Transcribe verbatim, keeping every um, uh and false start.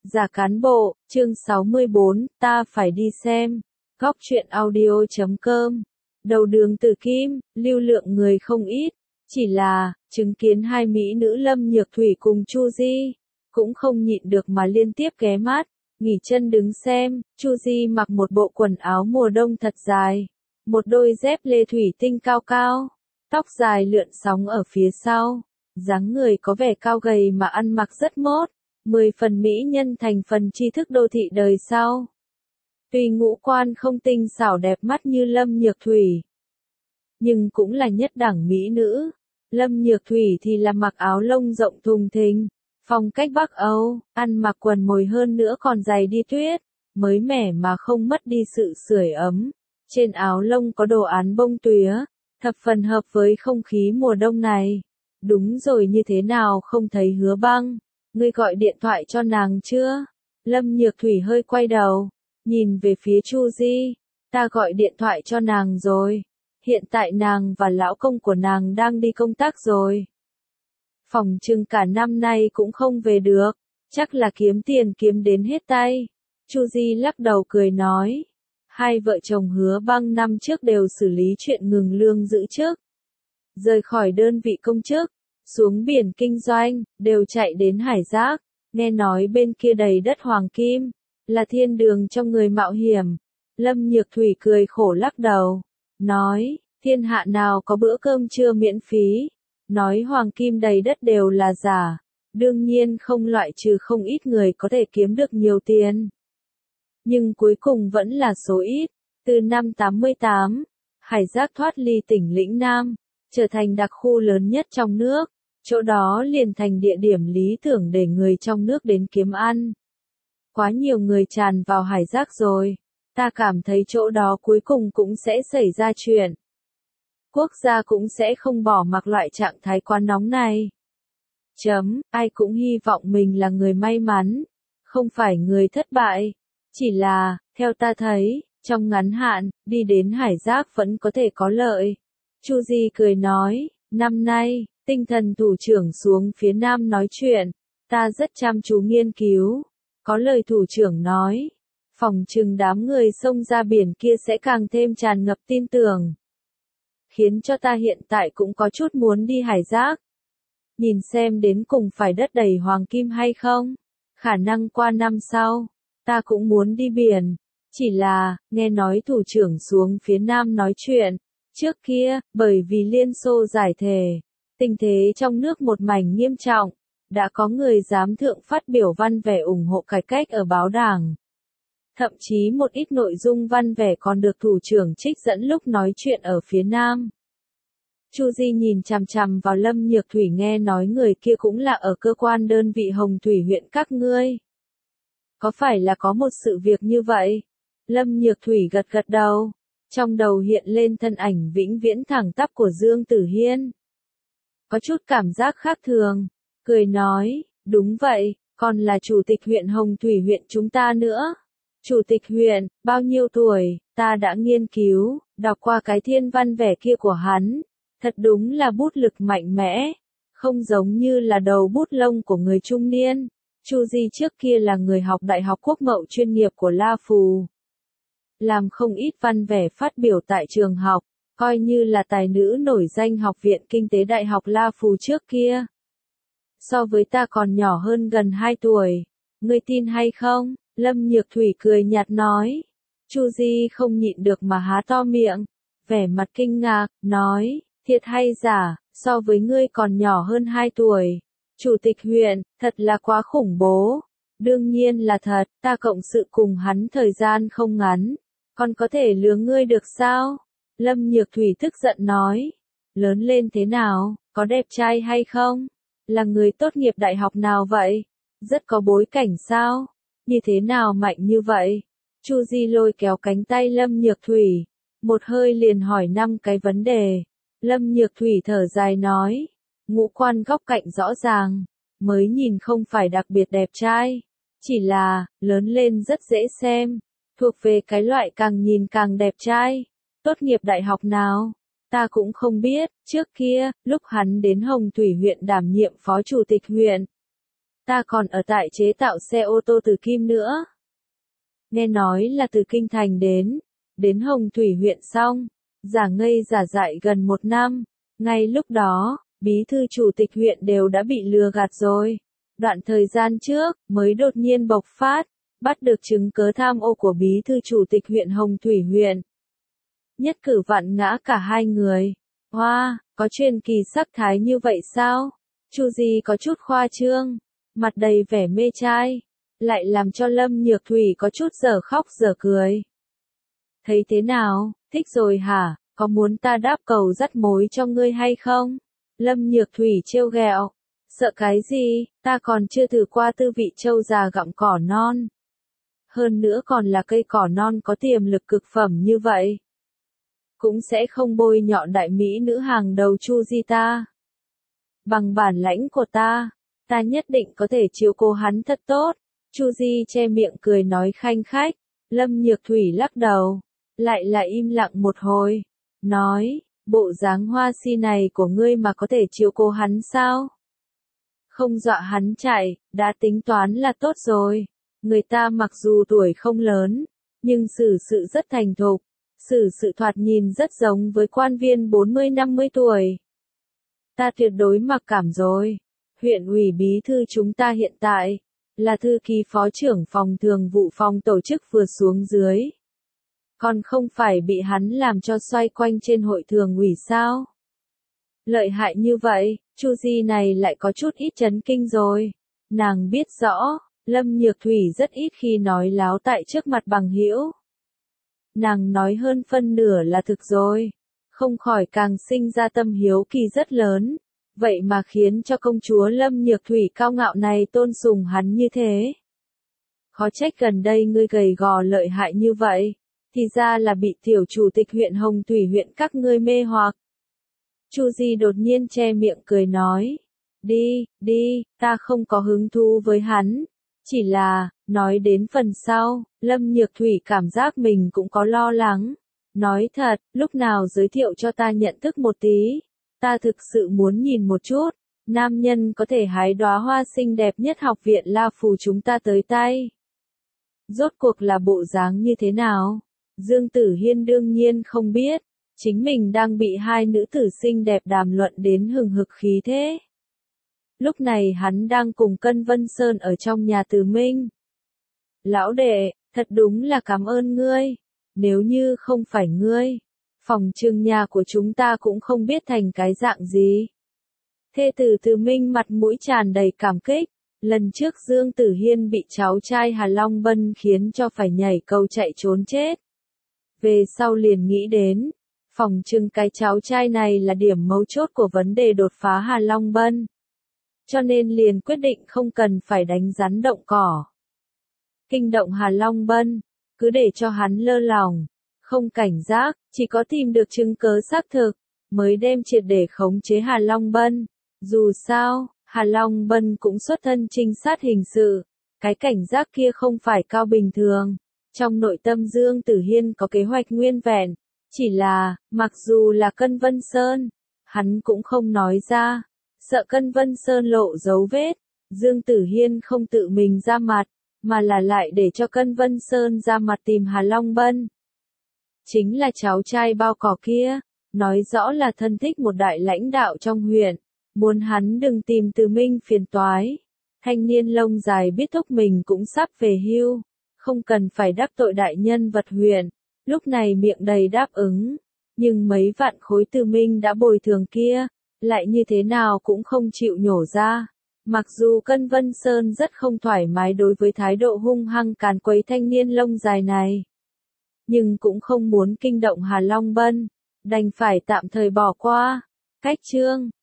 Giả cán bộ, chương sáu mươi bốn, ta phải đi xem. Góc truyện audio.com. Đầu đường Từ Kim, lưu lượng người không ít. Chỉ là, chứng kiến hai mỹ nữ Lâm Nhược Thủy cùng Chu Di, cũng không nhịn được mà liên tiếp ghé mắt, nghỉ chân đứng xem. Chu Di mặc một bộ quần áo mùa đông thật dài, một đôi dép lê thủy tinh cao cao, tóc dài lượn sóng ở phía sau, dáng người có vẻ cao gầy mà ăn mặc rất mốt, mười phần mỹ nhân thành phần tri thức đô thị đời sau. Tuy ngũ quan không tinh xảo đẹp mắt như Lâm Nhược Thủy, nhưng cũng là nhất đẳng mỹ nữ. Lâm Nhược Thủy thì là mặc áo lông rộng thùng thình, phong cách Bắc Âu, ăn mặc quần mồi hơn nữa còn giày đi tuyết, mới mẻ mà không mất đi sự sưởi ấm. Trên áo lông có đồ án bông tuyết, thập phần hợp với không khí mùa đông này. Đúng rồi, như thế nào không thấy Hứa Băng, ngươi gọi điện thoại cho nàng chưa? Lâm Nhược Thủy hơi quay đầu, nhìn về phía Chu Di, ta gọi điện thoại cho nàng rồi. Hiện tại nàng và lão công của nàng đang đi công tác rồi. Phòng trưng cả năm nay cũng không về được, chắc là kiếm tiền kiếm đến hết tay. Chu Di lắc đầu cười nói, hai vợ chồng Hứa Băng năm trước đều xử lý chuyện ngừng lương giữ chức, rời khỏi đơn vị công chức, xuống biển kinh doanh, đều chạy đến Hải Giác, nghe nói bên kia đầy đất hoàng kim, là thiên đường cho người mạo hiểm. Lâm Nhược Thủy cười khổ lắc đầu, nói, thiên hạ nào có bữa cơm trưa miễn phí, nói hoàng kim đầy đất đều là giả, đương nhiên không loại trừ không ít người có thể kiếm được nhiều tiền. Nhưng cuối cùng vẫn là số ít. Từ năm tám mươi tám, Hải Giác thoát ly tỉnh lĩnh Nam, trở thành đặc khu lớn nhất trong nước, chỗ đó liền thành địa điểm lý tưởng để người trong nước đến kiếm ăn. Quá nhiều người tràn vào Hải Giác rồi, ta cảm thấy chỗ đó cuối cùng cũng sẽ xảy ra chuyện. Quốc gia cũng sẽ không bỏ mặc loại trạng thái quá nóng này. Chấm, ai cũng hy vọng mình là người may mắn, không phải người thất bại. Chỉ là, theo ta thấy, trong ngắn hạn, đi đến Hải Giác vẫn có thể có lợi. Chu Di cười nói, năm nay, tinh thần thủ trưởng xuống phía Nam nói chuyện, ta rất chăm chú nghiên cứu. Có lời thủ trưởng nói, phòng trừng đám người xông ra biển kia sẽ càng thêm tràn ngập tin tưởng. Khiến cho ta hiện tại cũng có chút muốn đi Hải Giác. Nhìn xem đến cùng phải đất đầy hoàng kim hay không. Khả năng qua năm sau, ta cũng muốn đi biển. Chỉ là, nghe nói thủ trưởng xuống phía Nam nói chuyện. Trước kia, bởi vì Liên Xô giải thể, tình thế trong nước một mảnh nghiêm trọng, đã có người dám thượng phát biểu văn vẻ ủng hộ cải cách ở báo đảng. Thậm chí một ít nội dung văn vẻ còn được thủ trưởng trích dẫn lúc nói chuyện ở phía Nam. Chu Di nhìn chằm chằm vào Lâm Nhược Thủy, nghe nói người kia cũng là ở cơ quan đơn vị Hồng Thủy huyện các ngươi. Có phải là có một sự việc như vậy? Lâm Nhược Thủy gật gật đầu, trong đầu hiện lên thân ảnh vĩnh viễn thẳng tắp của Dương Tử Hiên. Có chút cảm giác khác thường, cười nói, đúng vậy, còn là chủ tịch huyện Hồng Thủy huyện chúng ta nữa. Chủ tịch huyện, bao nhiêu tuổi, ta đã nghiên cứu, đọc qua cái thiên văn vẻ kia của hắn. Thật đúng là bút lực mạnh mẽ, không giống như là đầu bút lông của người trung niên. Chu Di trước kia là người học Đại học Quốc Mậu chuyên nghiệp của La Phù. Làm không ít văn vẻ phát biểu tại trường học, coi như là tài nữ nổi danh Học viện Kinh tế Đại học La Phù trước kia. So với ta còn nhỏ hơn gần hai tuổi, ngươi tin hay không? Lâm Nhược Thủy cười nhạt nói. Chu Di không nhịn được mà há to miệng, vẻ mặt kinh ngạc, nói, thiệt hay giả, so với ngươi còn nhỏ hơn hai tuổi. Chủ tịch huyện, thật là quá khủng bố. Đương nhiên là thật, ta cộng sự cùng hắn thời gian không ngắn, còn có thể lừa ngươi được sao? Lâm Nhược Thủy tức giận nói, lớn lên thế nào, có đẹp trai hay không? Là người tốt nghiệp đại học nào vậy? Rất có bối cảnh sao? Như thế nào mạnh như vậy? Chu Di lôi kéo cánh tay Lâm Nhược Thủy, một hơi liền hỏi năm cái vấn đề. Lâm Nhược Thủy thở dài nói, ngũ quan góc cạnh rõ ràng, mới nhìn không phải đặc biệt đẹp trai, chỉ là, lớn lên rất dễ xem, thuộc về cái loại càng nhìn càng đẹp trai. Tốt nghiệp đại học nào? Ta cũng không biết, trước kia, lúc hắn đến Hồng Thủy huyện đảm nhiệm phó chủ tịch huyện. ta còn ở tại chế tạo xe ô tô từ kim nữa. Nghe nói là từ Kinh Thành đến, đến Hồng Thủy huyện xong, giả ngây giả dại gần một năm, ngay lúc đó, bí thư chủ tịch huyện đều đã bị lừa gạt rồi. Đoạn thời gian trước, mới đột nhiên bộc phát, bắt được chứng cớ tham ô của bí thư chủ tịch huyện Hồng Thủy huyện. Nhất cử vạn ngã cả hai người. Hoa, wow, có truyền kỳ sắc thái như vậy sao? Chu Di có chút khoa trương, mặt đầy vẻ mê trai, lại làm cho Lâm Nhược Thủy có chút dở khóc dở cười. Thấy thế nào, thích rồi hả, có muốn ta đáp cầu dắt mối cho ngươi hay không? Lâm Nhược Thủy trêu ghẹo, sợ cái gì, ta còn chưa thử qua tư vị trâu già gặm cỏ non. Hơn nữa còn là cây cỏ non có tiềm lực cực phẩm như vậy. Cũng sẽ không bôi nhọ đại mỹ nữ hàng đầu Chu Di ta. Bằng bản lãnh của ta, ta nhất định có thể chiếu cố hắn thật tốt. Chu Di che miệng cười nói khanh khách. Lâm Nhược Thủy lắc đầu, lại là im lặng một hồi, nói, bộ dáng hoa si này của ngươi mà có thể chiếu cố hắn sao? Không dọa hắn chạy, đã tính toán là tốt rồi. Người ta mặc dù tuổi không lớn, nhưng xử sự rất thành thục, xử sự thoạt nhìn rất giống với quan viên bốn mươi năm mươi tuổi. Ta tuyệt đối mặc cảm rồi. Huyện ủy bí thư chúng ta hiện tại là thư ký phó trưởng phòng thường vụ phòng tổ chức vừa xuống dưới. Còn không phải bị hắn làm cho xoay quanh trên hội thường ủy sao? Lợi hại như vậy, Chu Di này lại có chút ít chấn kinh rồi. Nàng biết rõ, Lâm Nhược Thủy rất ít khi nói láo tại trước mặt bằng hữu. Nàng nói hơn phân nửa là thực rồi, không khỏi càng sinh ra tâm hiếu kỳ rất lớn. Vậy mà khiến cho công chúa Lâm Nhược Thủy cao ngạo này tôn sùng hắn như thế. Khó trách gần đây ngươi gầy gò lợi hại như vậy, thì ra là bị tiểu chủ tịch huyện Hồng Thủy huyện các ngươi mê hoặc. Chu Di đột nhiên che miệng cười nói, đi, đi, ta không có hứng thú với hắn, chỉ là, nói đến phần sau, Lâm Nhược Thủy cảm giác mình cũng có lo lắng. Nói thật, lúc nào giới thiệu cho ta nhận thức một tí. Ta thực sự muốn nhìn một chút, nam nhân có thể hái đóa hoa xinh đẹp nhất học viện La Phù chúng ta tới tay. Rốt cuộc là bộ dáng như thế nào? Dương Tử Hiên đương nhiên không biết, chính mình đang bị hai nữ tử xinh đẹp đàm luận đến hừng hực khí thế. Lúc này hắn đang cùng Cân Vân Sơn ở trong nhà Từ Minh. Lão đệ, thật đúng là cảm ơn ngươi, nếu như không phải ngươi, phòng trừng nhà của chúng ta cũng không biết thành cái dạng gì. Thê tử Từ Minh mặt mũi tràn đầy cảm kích, lần trước Dương Tử Hiên bị cháu trai Hà Long Bân khiến cho phải nhảy cầu chạy trốn chết. Về sau liền nghĩ đến, phòng trừng cái cháu trai này là điểm mấu chốt của vấn đề đột phá Hà Long Bân. Cho nên liền quyết định không cần phải đánh rắn động cỏ. Kinh động Hà Long Bân, cứ để cho hắn lơ lỏng, không cảnh giác, chỉ có tìm được chứng cớ xác thực, mới đem triệt để khống chế Hà Long Bân. Dù sao, Hà Long Bân cũng xuất thân trinh sát hình sự, cái cảnh giác kia không phải cao bình thường. Trong nội tâm Dương Tử Hiên có kế hoạch nguyên vẹn, chỉ là, mặc dù là Cân Vân Sơn, hắn cũng không nói ra, sợ Cân Vân Sơn lộ dấu vết. Dương Tử Hiên không tự mình ra mặt, mà là lại để cho Cân Vân Sơn ra mặt tìm Hà Long Bân. Chính là cháu trai bao cỏ kia, nói rõ là thân thích một đại lãnh đạo trong huyện, muốn hắn đừng tìm Từ Minh phiền toái. Thanh niên lông dài biết thúc mình cũng sắp về hưu, không cần phải đắc tội đại nhân vật huyện, lúc này miệng đầy đáp ứng, nhưng mấy vạn khối Từ Minh đã bồi thường kia, lại như thế nào cũng không chịu nhổ ra. Mặc dù Cân Vân Sơn rất không thoải mái đối với thái độ hung hăng càn quấy thanh niên lông dài này, nhưng cũng không muốn kinh động Hà Long Bân, đành phải tạm thời bỏ qua. Cách chương